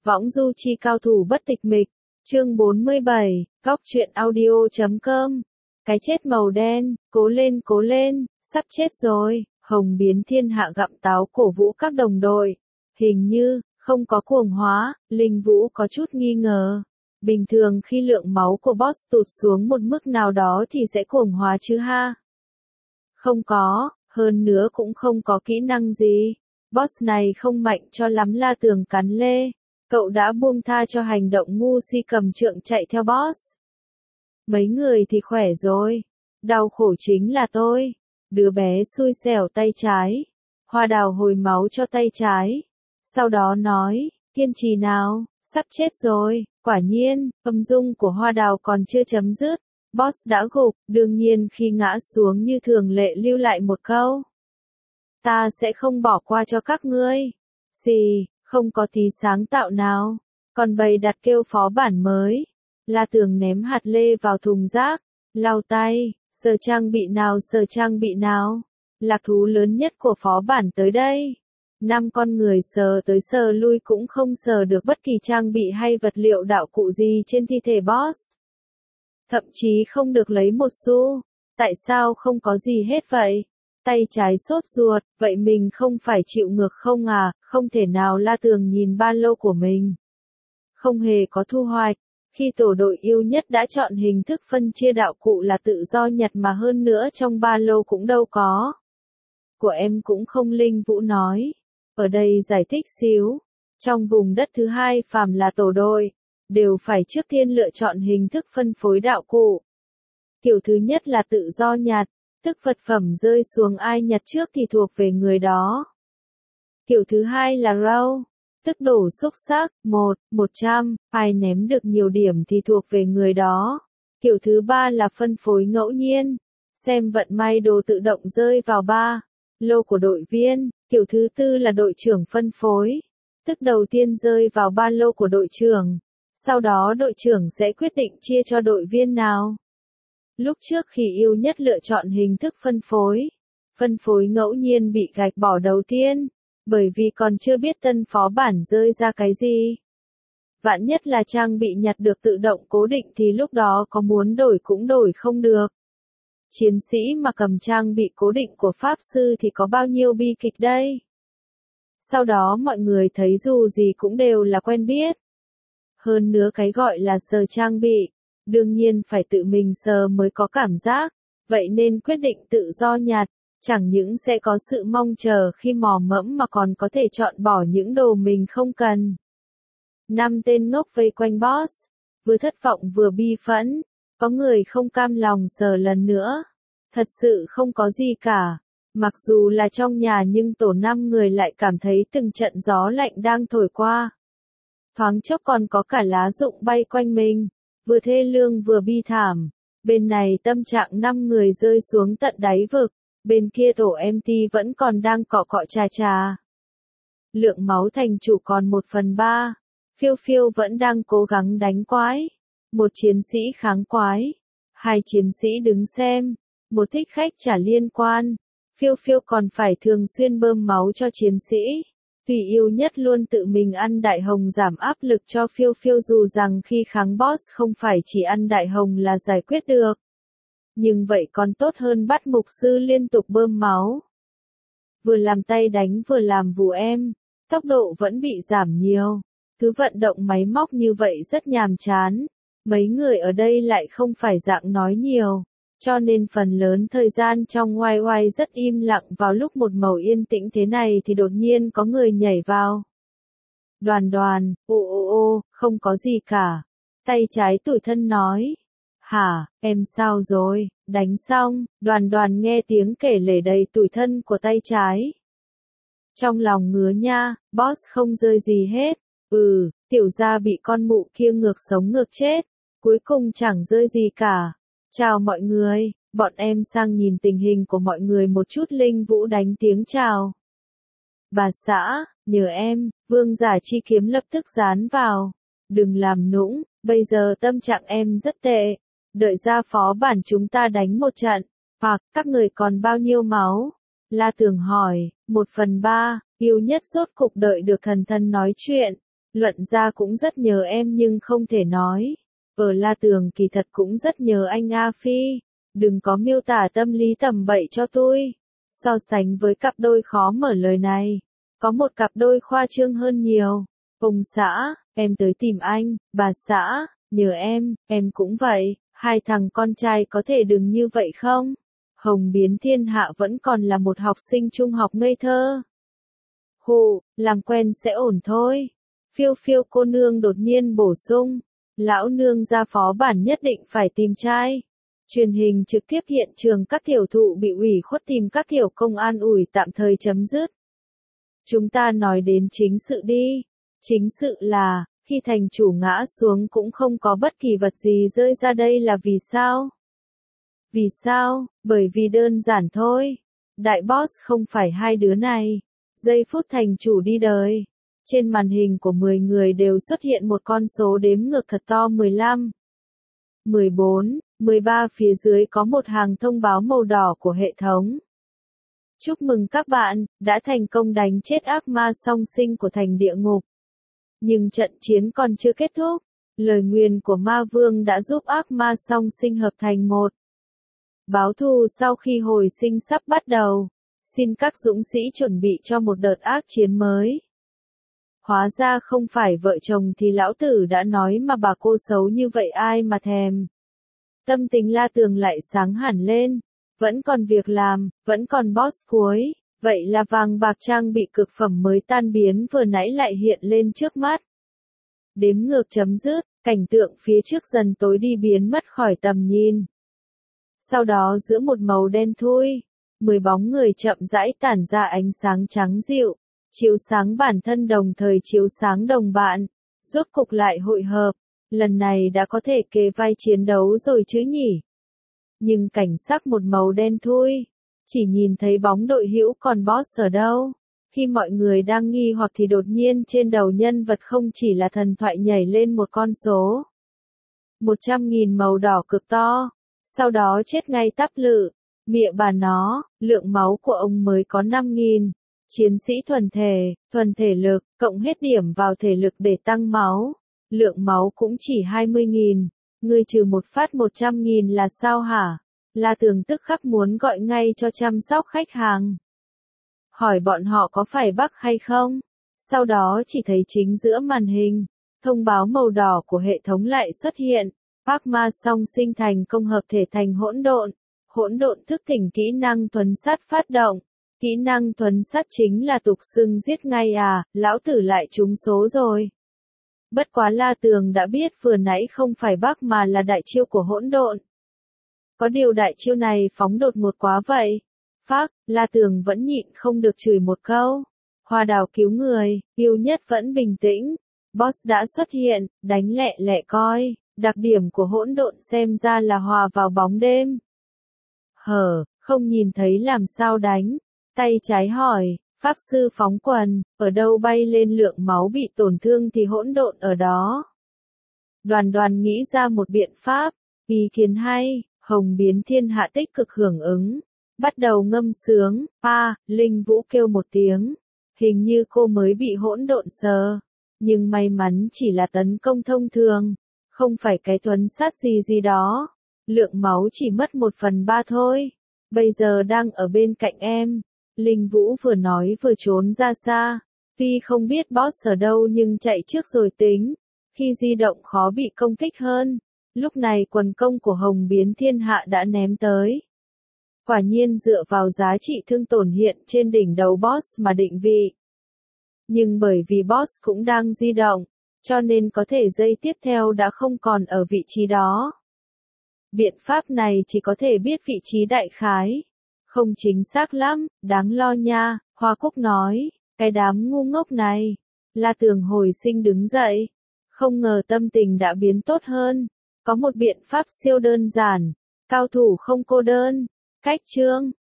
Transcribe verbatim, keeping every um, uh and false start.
Võng du chi cao thủ bất tịch mịch, chương bốn mươi bảy, góc truyện audio chấm com. Cái chết màu đen, cố lên cố lên, sắp chết rồi. Hồng biến thiên hạ gặm táo cổ vũ các đồng đội. Hình như, không có cuồng hóa, Linh Vũ có chút nghi ngờ. Bình thường khi lượng máu của boss tụt xuống một mức nào đó thì sẽ cuồng hóa chứ ha. Không có, hơn nữa cũng không có kỹ năng gì. Boss này không mạnh cho lắm. La Tường cắn lê. Cậu đã buông tha cho hành động ngu si cầm trượng chạy theo boss. Mấy người thì khỏe rồi. Đau khổ chính là tôi. Đứa bé xui xẻo tay trái. Hoa Đào hồi máu cho tay trái. Sau đó nói, kiên trì nào, sắp chết rồi. Quả nhiên, âm dung của Hoa Đào còn chưa chấm dứt. Boss đã gục, đương nhiên khi ngã xuống như thường lệ lưu lại một câu. Ta sẽ không bỏ qua cho các ngươi. Xì, không có tí sáng tạo nào. Còn bày đặt kêu phó bản mới. La Tường ném hạt lê vào thùng rác. Lau tay, sờ trang bị nào sờ trang bị nào. Lạc thú lớn nhất của phó bản tới đây. Năm con người sờ tới sờ lui cũng không sờ được bất kỳ trang bị hay vật liệu đạo cụ gì trên thi thể boss. Thậm chí không được lấy một xu. Tại sao không có gì hết vậy? Tay trái sốt ruột, vậy mình không phải chịu ngược không à? Không thể nào. La Tường nhìn ba lô của mình. Không hề có thu hoạch. Khi tổ đội yêu nhất đã chọn hình thức phân chia đạo cụ là tự do nhặt mà hơn nữa trong ba lô cũng đâu có. Của em cũng không. Linh Vũ nói. Ở đây giải thích xíu. Trong vùng đất thứ hai phàm là tổ đội, đều phải trước tiên lựa chọn hình thức phân phối đạo cụ. Kiểu thứ nhất là tự do nhặt, tức vật phẩm rơi xuống ai nhặt trước thì thuộc về người đó. Kiểu thứ hai là roll, tức đổ xúc xắc, một, một trăm, ai ném được nhiều điểm thì thuộc về người đó. Kiểu thứ ba là phân phối ngẫu nhiên, xem vận may đồ tự động rơi vào ba lô của đội viên. Kiểu thứ tư là đội trưởng phân phối, tức đầu tiên rơi vào ba lô của đội trưởng. Sau đó đội trưởng sẽ quyết định chia cho đội viên nào. Lúc trước khi yêu nhất lựa chọn hình thức phân phối, phân phối ngẫu nhiên bị gạch bỏ đầu tiên, bởi vì còn chưa biết tân phó bản rơi ra cái gì. Vạn nhất là trang bị nhặt được tự động cố định thì lúc đó có muốn đổi cũng đổi không được. Chiến sĩ mà cầm trang bị cố định của Pháp Sư thì có bao nhiêu bi kịch đây. Sau đó mọi người thấy dù gì cũng đều là quen biết. Hơn nữa cái gọi là sờ trang bị, đương nhiên phải tự mình sờ mới có cảm giác, vậy nên quyết định tự do nhặt, chẳng những sẽ có sự mong chờ khi mò mẫm mà còn có thể chọn bỏ những đồ mình không cần. Năm tên ngốc vây quanh boss, vừa thất vọng vừa bi phẫn, có người không cam lòng sờ lần nữa. Thật sự không có gì cả. Mặc dù là trong nhà nhưng tổ năm người lại cảm thấy từng trận gió lạnh đang thổi qua. Thoáng chốc còn có cả lá rụng bay quanh mình, vừa thê lương vừa bi thảm. Bên này tâm trạng năm người rơi xuống tận đáy vực, bên kia tổ em tê vẫn còn đang cọ cọ trà trà. Lượng máu thành chủ còn một phần ba, Phiêu Phiêu vẫn đang cố gắng đánh quái. Một chiến sĩ kháng quái, hai chiến sĩ đứng xem, một thích khách trả liên quan. Phiêu Phiêu còn phải thường xuyên bơm máu cho chiến sĩ. Vì yêu nhất luôn tự mình ăn đại hồng giảm áp lực cho Phiêu Phiêu dù rằng khi kháng boss không phải chỉ ăn đại hồng là giải quyết được. Nhưng vậy còn tốt hơn bắt mục sư liên tục bơm máu. Vừa làm tay đánh vừa làm vù em, tốc độ vẫn bị giảm nhiều. Cứ vận động máy móc như vậy rất nhàm chán. Mấy người ở đây lại không phải dạng nói nhiều. Cho nên phần lớn thời gian trong oai oai rất im lặng. Vào lúc một màu yên tĩnh thế này thì đột nhiên có người nhảy vào. Đoàn Đoàn, ô ô ô, không có gì cả. Tay trái tủi thân nói. Hả, em sao rồi, đánh xong. Đoàn Đoàn nghe tiếng kể lể đầy tủi thân của tay trái. Trong lòng ngứa nha, boss không rơi gì hết. Ừ, tiểu gia bị con mụ kia ngược sống ngược chết. Cuối cùng chẳng rơi gì cả. Chào mọi người, bọn em sang nhìn tình hình của mọi người một chút. Linh Vũ đánh tiếng chào. Bà xã, nhờ em, vương giả chi kiếm lập tức dán vào. Đừng làm nũng, bây giờ tâm trạng em rất tệ. Đợi ra phó bản chúng ta đánh một trận. Hoặc, các người còn bao nhiêu máu? La Tường hỏi, một phần ba, yêu nhất rốt cục đợi được thần thần nói chuyện. Luận ra cũng rất nhớ em nhưng không thể nói. Ở La Tường kỳ thật cũng rất nhớ anh A Phi. Đừng có miêu tả tâm lý tầm bậy cho tôi. So sánh với cặp đôi khó mở lời này. Có một cặp đôi khoa trương hơn nhiều. Ông xã, em tới tìm anh, bà xã, nhờ em, em cũng vậy. Hai thằng con trai có thể đừng như vậy không? Hồng Biến Thiên Hạ vẫn còn là một học sinh trung học ngây thơ. Hù, làm quen sẽ ổn thôi. Phiêu phiêu cô nương đột nhiên bổ sung. Lão nương ra phó bản nhất định phải tìm trai. Truyền hình trực tiếp hiện trường các tiểu thụ bị ủy khuất tìm các tiểu công an ủi tạm thời chấm dứt. Chúng ta nói đến chính sự đi. Chính sự là, khi thành chủ ngã xuống cũng không có bất kỳ vật gì rơi ra, đây là vì sao? Vì sao? Bởi vì đơn giản thôi. Đại boss không phải hai đứa này. Giây phút thành chủ đi đời. Trên màn hình của mười người đều xuất hiện một con số đếm ngược thật to mười lăm, mười bốn, mười ba, phía dưới có một hàng thông báo màu đỏ của hệ thống. Chúc mừng các bạn, đã thành công đánh chết ác ma song sinh của thành địa ngục. Nhưng trận chiến còn chưa kết thúc. Lời nguyền của ma vương đã giúp ác ma song sinh hợp thành một. Báo thù sau khi hồi sinh sắp bắt đầu. Xin các dũng sĩ chuẩn bị cho một đợt ác chiến mới. Hóa ra không phải vợ chồng thì lão tử đã nói mà bà cô xấu như vậy ai mà thèm. Tâm tình La Tường lại sáng hẳn lên. Vẫn còn việc làm, vẫn còn boss cuối. Vậy là vàng bạc trang bị cực phẩm mới tan biến vừa nãy lại hiện lên trước mắt. Đếm ngược chấm dứt, cảnh tượng phía trước dần tối đi biến mất khỏi tầm nhìn. Sau đó giữa một màu đen thui, mười bóng người chậm rãi tản ra ánh sáng trắng dịu, chiếu sáng bản thân đồng thời chiếu sáng đồng bạn, rốt cục lại hội hợp, lần này đã có thể kề vai chiến đấu rồi chứ nhỉ. Nhưng cảnh sắc một màu đen thui, chỉ nhìn thấy bóng đội hữu còn boss ở đâu. Khi mọi người đang nghi hoặc thì đột nhiên trên đầu nhân vật không chỉ là thần thoại nhảy lên một con số. một trăm nghìn màu đỏ cực to, sau đó chết ngay tắp lự, mịa bà nó, lượng máu của ông mới có năm nghìn. Chiến sĩ thuần thể, thuần thể lực, cộng hết điểm vào thể lực để tăng máu. Lượng máu cũng chỉ hai mươi nghìn. Ngươi trừ một phát một trăm nghìn là sao hả? La Tường tức khắc muốn gọi ngay cho chăm sóc khách hàng. Hỏi bọn họ có phải bug hay không? Sau đó chỉ thấy chính giữa màn hình, thông báo màu đỏ của hệ thống lại xuất hiện. Ác ma song sinh thành công hợp thể thành hỗn độn. Hỗn độn thức tỉnh kỹ năng thuấn sát phát động. Kỹ năng thuấn sát chính là tục xưng giết ngay à, lão tử lại trúng số rồi. Bất quá La Tường đã biết vừa nãy không phải bug mà là đại chiêu của hỗn độn. Có điều đại chiêu này phóng đột ngột quá vậy. Phác, La Tường vẫn nhịn không được chửi một câu. Hoa đào cứu người, yêu nhất vẫn bình tĩnh. Boss đã xuất hiện, đánh lẹ lẹ coi. Đặc điểm của hỗn độn xem ra là hòa vào bóng đêm. Hở, không nhìn thấy làm sao đánh. Tay trái hỏi, pháp sư phóng quần, ở đâu bay lên lượng máu bị tổn thương thì hỗn độn ở đó. Đoàn đoàn nghĩ ra một biện pháp, ý kiến hay, Hồng Biến Thiên Hạ tích cực hưởng ứng. Bắt đầu ngâm sướng, a, Linh Vũ kêu một tiếng. Hình như cô mới bị hỗn độn sờ. Nhưng may mắn chỉ là tấn công thông thường. Không phải cái thuấn sát gì gì đó. Lượng máu chỉ mất một phần ba thôi. Bây giờ đang ở bên cạnh em. Linh Vũ vừa nói vừa trốn ra xa. Tuy không biết boss ở đâu nhưng chạy trước rồi tính. Khi di động khó bị công kích hơn. Lúc này quần công của Hồng Biến Thiên Hạ đã ném tới. Quả nhiên dựa vào giá trị thương tổn hiện trên đỉnh đầu boss mà định vị. Nhưng bởi vì boss cũng đang di động, cho nên có thể giây tiếp theo đã không còn ở vị trí đó. Biện pháp này chỉ có thể biết vị trí đại khái. Không chính xác lắm, đáng lo nha, Hoa Cúc nói, cái đám ngu ngốc này. La Tường hồi sinh đứng dậy. Không ngờ tâm tình đã biến tốt hơn. Có một biện pháp siêu đơn giản. Cao thủ không cô đơn. Cách chương.